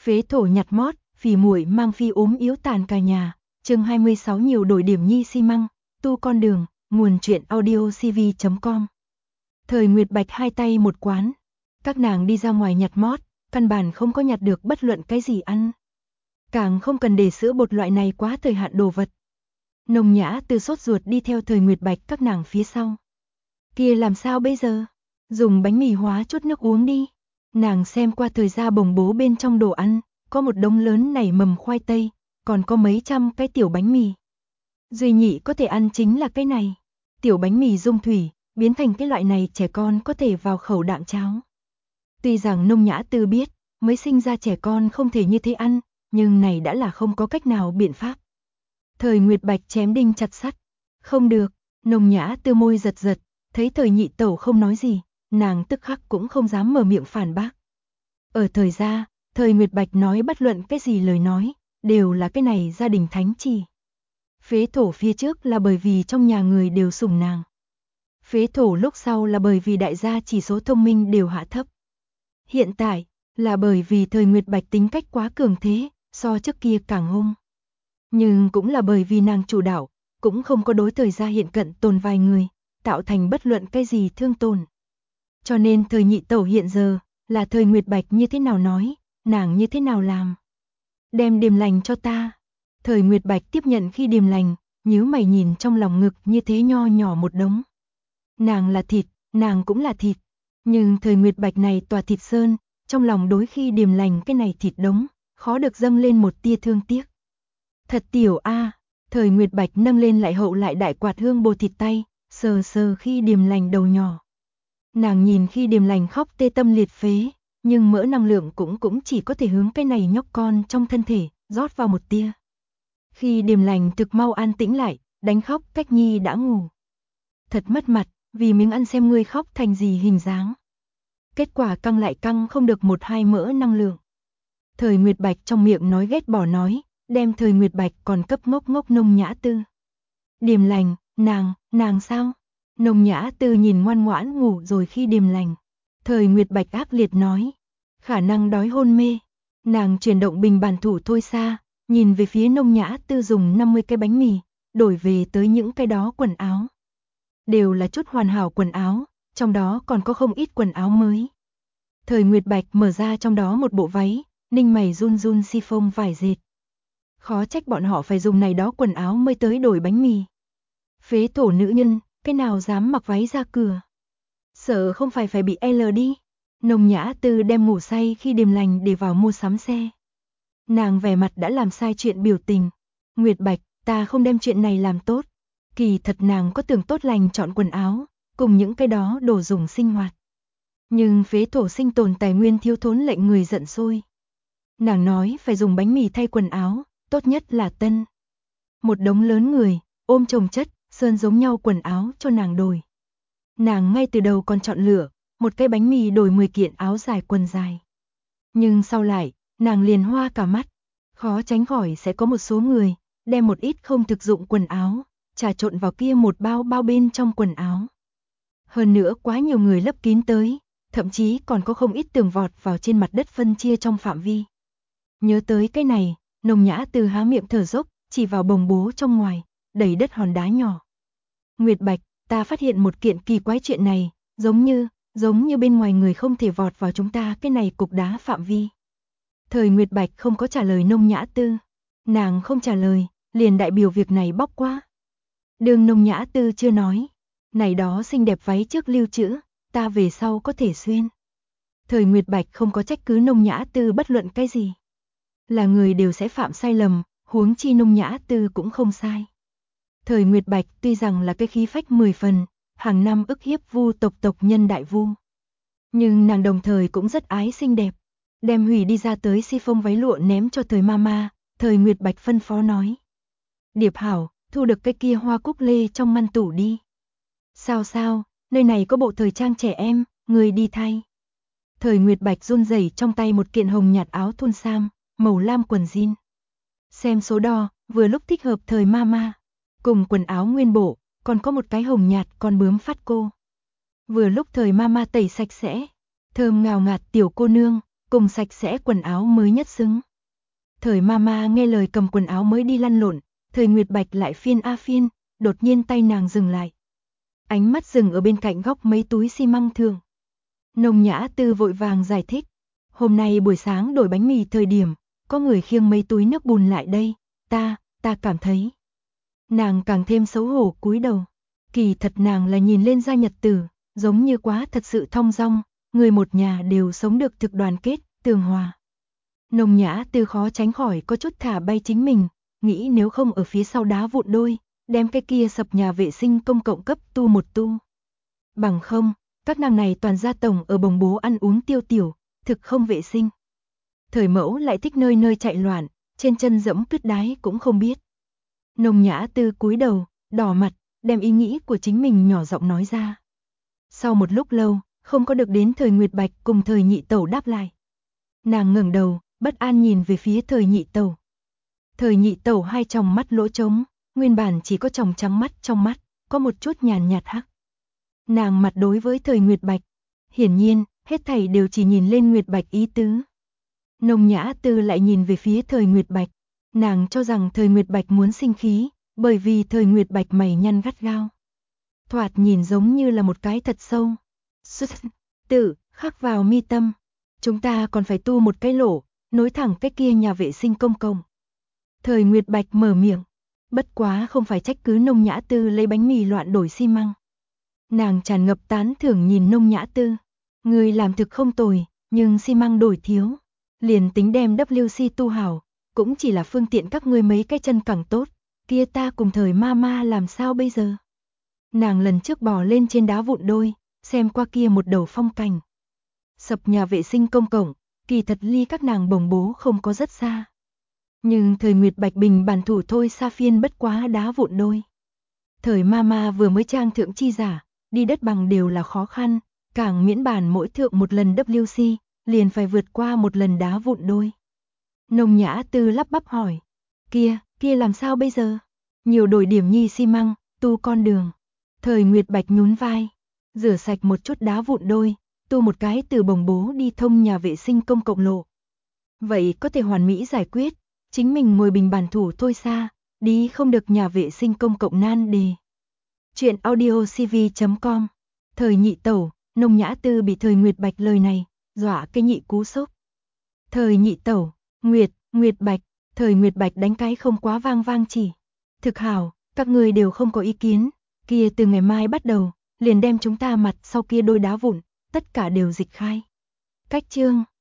Phế thổ nhặt mót, phì muội mang phi ốm yếu tàn cả nhà. Chương 26 nhiều đổi điểm nhi xi măng, tu con đường, nguồn truyện audio cv.com. Thời Nguyệt Bạch hai tay một quán. Các nàng đi ra ngoài nhặt mót, căn bản không có nhặt được bất luận cái gì ăn. Càng không cần để sữa bột loại này quá thời hạn đồ vật. Nồng Nhã Tư sốt ruột đi theo Thời Nguyệt Bạch các nàng phía sau. Kia làm sao bây giờ? Dùng bánh mì hóa chút nước uống đi. Nàng xem qua thời gia bồng bố bên trong đồ ăn, có một đống lớn nảy mầm khoai tây, còn có mấy trăm cái tiểu bánh mì. Duy nhị có thể ăn chính là cái này. Tiểu bánh mì dung thủy, biến thành cái loại này trẻ con có thể vào khẩu đạm cháo. Tuy rằng Nông Nhã Tư biết, mới sinh ra trẻ con không thể như thế ăn, nhưng này đã là không có cách nào biện pháp. Thời Nguyệt Bạch chém đinh chặt sắt. Không được, Nông Nhã Tư môi giật giật, thấy Thời nhị tẩu không nói gì, nàng tức khắc cũng không dám mở miệng phản bác. Ở thời gia, Thời Nguyệt Bạch nói bất luận cái gì lời nói, đều là cái này gia đình thánh chỉ. Phế thổ phía trước là bởi vì trong nhà người đều sủng nàng. Phế thổ lúc sau là bởi vì đại gia chỉ số thông minh đều hạ thấp. Hiện tại, là bởi vì Thời Nguyệt Bạch tính cách quá cường thế, so trước kia càng hung. Nhưng cũng là bởi vì nàng chủ đạo, cũng không có đối thời gia hiện cận tồn vài người, tạo thành bất luận cái gì thương tổn. Cho nên Thời nhị tẩu hiện giờ, là Thời Nguyệt Bạch như thế nào nói, nàng như thế nào làm. Đem điềm lành cho ta. Thời Nguyệt Bạch tiếp nhận khi điềm lành, nhíu mày nhìn trong lòng ngực như thế nho nhỏ một đống. Nàng là thịt, nàng cũng là thịt. Nhưng Thời Nguyệt Bạch này tòa thịt sơn, trong lòng đối khi điềm lành cái này thịt đống, khó được dâng lên một tia thương tiếc. Thật tiểu a. Thời Nguyệt Bạch nâng lên lại hậu lại đại quạt hương bồ thịt tay, sờ sờ khi điềm lành đầu nhỏ. Nàng nhìn khi điềm lành khóc tê tâm liệt phế, nhưng mỡ năng lượng cũng chỉ có thể hướng cái này nhóc con trong thân thể, rót vào một tia. Khi điềm lành thực mau an tĩnh lại, đánh khóc Cách Nhi đã ngủ. Thật mất mặt, vì miếng ăn xem ngươi khóc thành gì hình dáng. Kết quả căng lại căng không được một hai mỡ năng lượng. Thời Nguyệt Bạch trong miệng nói ghét bỏ nói, đem Thời Nguyệt Bạch còn cấp ngốc ngốc Nông Nhã Tư. Điềm lành, nàng sao? Nông Nhã Tư nhìn ngoan ngoãn ngủ rồi khi điềm lành. Thời Nguyệt Bạch ác liệt nói, khả năng đói hôn mê. Nàng chuyển động bình bàn thủ thôi xa, nhìn về phía Nông Nhã Tư dùng 50 cái bánh mì, đổi về tới những cái đó quần áo. Đều là chút hoàn hảo quần áo, trong đó còn có không ít quần áo mới. Thời Nguyệt Bạch mở ra trong đó một bộ váy, ninh mày run run si-phông vải dệt. Khó trách bọn họ phải dùng này đó quần áo mới tới đổi bánh mì. Phế thổ nữ nhân, cái nào dám mặc váy ra cửa. Sợ không phải bị L đi. Nông Nhã Tư đem ngủ say khi điềm lành để vào mua sắm xe. Nàng vẻ mặt đã làm sai chuyện biểu tình. Nguyệt Bạch, ta không đem chuyện này làm tốt. Kỳ thật nàng có tưởng tốt lành chọn quần áo, cùng những cái đó đồ dùng sinh hoạt. Nhưng phế thổ sinh tồn tài nguyên thiếu thốn lệnh người giận sôi. Nàng nói phải dùng bánh mì thay quần áo, tốt nhất là tân. Một đống lớn người, ôm chồng chất, sơn giống nhau quần áo cho nàng đổi. Nàng ngay từ đầu còn chọn lựa, một cái bánh mì đổi 10 kiện áo dài quần dài. Nhưng sau lại, nàng liền hoa cả mắt. Khó tránh khỏi sẽ có một số người, đem một ít không thực dụng quần áo, trà trộn vào kia một bao bên trong quần áo. Hơn nữa quá nhiều người lấp kín tới, thậm chí còn có không ít tường vọt vào trên mặt đất phân chia trong phạm vi. Nhớ tới cái này, Nông Nhã Tư há miệng thở dốc, chỉ vào bồng bố trong ngoài, đầy đất hòn đá nhỏ. Nguyệt Bạch, ta phát hiện một kiện kỳ quái chuyện này, giống như bên ngoài người không thể vọt vào chúng ta cái này cục đá phạm vi. Thời Nguyệt Bạch không có trả lời Nông Nhã Tư. Nàng không trả lời, liền đại biểu việc này bóc qua. Đường Nông Nhã Tư chưa nói. Này đó xinh đẹp váy trước lưu trữ, ta về sau có thể xuyên. Thời Nguyệt Bạch không có trách cứ Nông Nhã Tư bất luận cái gì. Là người đều sẽ phạm sai lầm, huống chi Nông Nhã Tư cũng không sai. Thời Nguyệt Bạch tuy rằng là cái khí phách 10 phần, hàng năm ức hiếp Vu tộc nhân đại Vu. Nhưng nàng đồng thời cũng rất ái xinh đẹp. Đem hủy đi ra tới si-phông váy lụa ném cho Thời Mama, Thời Nguyệt Bạch phân phó nói. Điệp hảo, thu được cái kia hoa cúc lê trong ngăn tủ đi. Sao, nơi này có bộ thời trang trẻ em, người đi thay. Thời Nguyệt Bạch run rẩy trong tay một kiện hồng nhạt áo thun sam, màu lam quần jean. Xem số đo, vừa lúc thích hợp Thời Mama. Cùng quần áo nguyên bộ, còn có một cái hồng nhạt con bướm phát cô. Vừa lúc Thời Mama tẩy sạch sẽ, thơm ngào ngạt tiểu cô nương, cùng sạch sẽ quần áo mới nhất xứng. Thời Mama nghe lời cầm quần áo mới đi lăn lộn, Thời Nguyệt Bạch lại phiên a phiên, đột nhiên tay nàng dừng lại. Ánh mắt dừng ở bên cạnh góc mấy túi xi măng thường. Nông Nhã Tư vội vàng giải thích, hôm nay buổi sáng đổi bánh mì thời điểm, có người khiêng mấy túi nước bùn lại đây, ta cảm thấy. Nàng càng thêm xấu hổ cúi đầu, kỳ thật nàng là nhìn lên gia nhật tử, giống như quá thật sự thong dong, người một nhà đều sống được thực đoàn kết, tường hòa. Nông Nhã Tư khó tránh khỏi có chút thả bay chính mình, nghĩ nếu không ở phía sau đá vụn đôi, đem cái kia sập nhà vệ sinh công cộng cấp tu một tu. Bằng không, các nàng này toàn gia tổng ở bồng bố ăn uống tiêu tiểu, thực không vệ sinh. Thời Mẫu lại thích nơi nơi chạy loạn, trên chân dẫm tuyết đái cũng không biết. Nông Nhã Tư cúi đầu, đỏ mặt, đem ý nghĩ của chính mình nhỏ giọng nói ra. Sau một lúc lâu, không có được đến Thời Nguyệt Bạch cùng Thời Nhị Tẩu đáp lại. Nàng ngẩng đầu, bất an nhìn về phía Thời Nhị Tẩu. Thời Nhị Tẩu hai tròng mắt lỗ trống, nguyên bản chỉ có tròng trắng mắt trong mắt, có một chút nhàn nhạt hắc. Nàng mặt đối với Thời Nguyệt Bạch, hiển nhiên, hết thảy đều chỉ nhìn lên Nguyệt Bạch ý tứ. Nông Nhã Tư lại nhìn về phía Thời Nguyệt Bạch, nàng cho rằng Thời Nguyệt Bạch muốn sinh khí, bởi vì Thời Nguyệt Bạch mày nhăn gắt gao. Thoạt nhìn giống như là một cái thật sâu. Tự khắc vào mi tâm. Chúng ta còn phải tu một cái lỗ, nối thẳng cái kia nhà vệ sinh công cộng. Thời Nguyệt Bạch mở miệng, bất quá không phải trách cứ Nông Nhã Tư lấy bánh mì loạn đổi xi măng. Nàng tràn ngập tán thưởng nhìn Nông Nhã Tư, người làm thực không tồi, nhưng xi măng đổi thiếu. Liền tính đem WC tu hảo, cũng chỉ là phương tiện các ngươi mấy cái chân càng tốt, kia ta cùng Thời Mama làm sao bây giờ? Nàng lần trước bò lên trên đá vụn đôi, xem qua kia một đầu phong cảnh. Sập nhà vệ sinh công cộng, kỳ thật ly các nàng bồng bố không có rất xa. Nhưng Thời Nguyệt Bạch bình bản thủ thôi xa phiên bất quá đá vụn đôi. Thời Mama vừa mới trang thượng chi giả, đi đất bằng đều là khó khăn, càng miễn bàn mỗi thượng một lần WC, liền phải vượt qua một lần đá vụn đôi. Nông Nhã Tư lắp bắp hỏi, kia làm sao bây giờ? Nhiều đổi điểm nhi xi măng, tu con đường. Thời Nguyệt Bạch nhún vai, rửa sạch một chút đá vụn đôi, tu một cái từ bồng bố đi thông nhà vệ sinh công cộng lộ. Vậy có thể hoàn mỹ giải quyết, chính mình ngồi bình bản thủ thôi xa, đi không được nhà vệ sinh công cộng nan đề. Chuyện audiocv.com. Thời Nhị Tẩu, Nông Nhã Tư bị Thời Nguyệt Bạch lời này dọa cái nhị cú sốc. Thời Nhị Tẩu, Nguyệt Bạch, Thời Nguyệt Bạch đánh cái không quá vang chỉ. Thực hảo, các người đều không có ý kiến, kia từ ngày mai bắt đầu, liền đem chúng ta mặt sau kia đôi đá vụn, tất cả đều dịch khai. Cách chương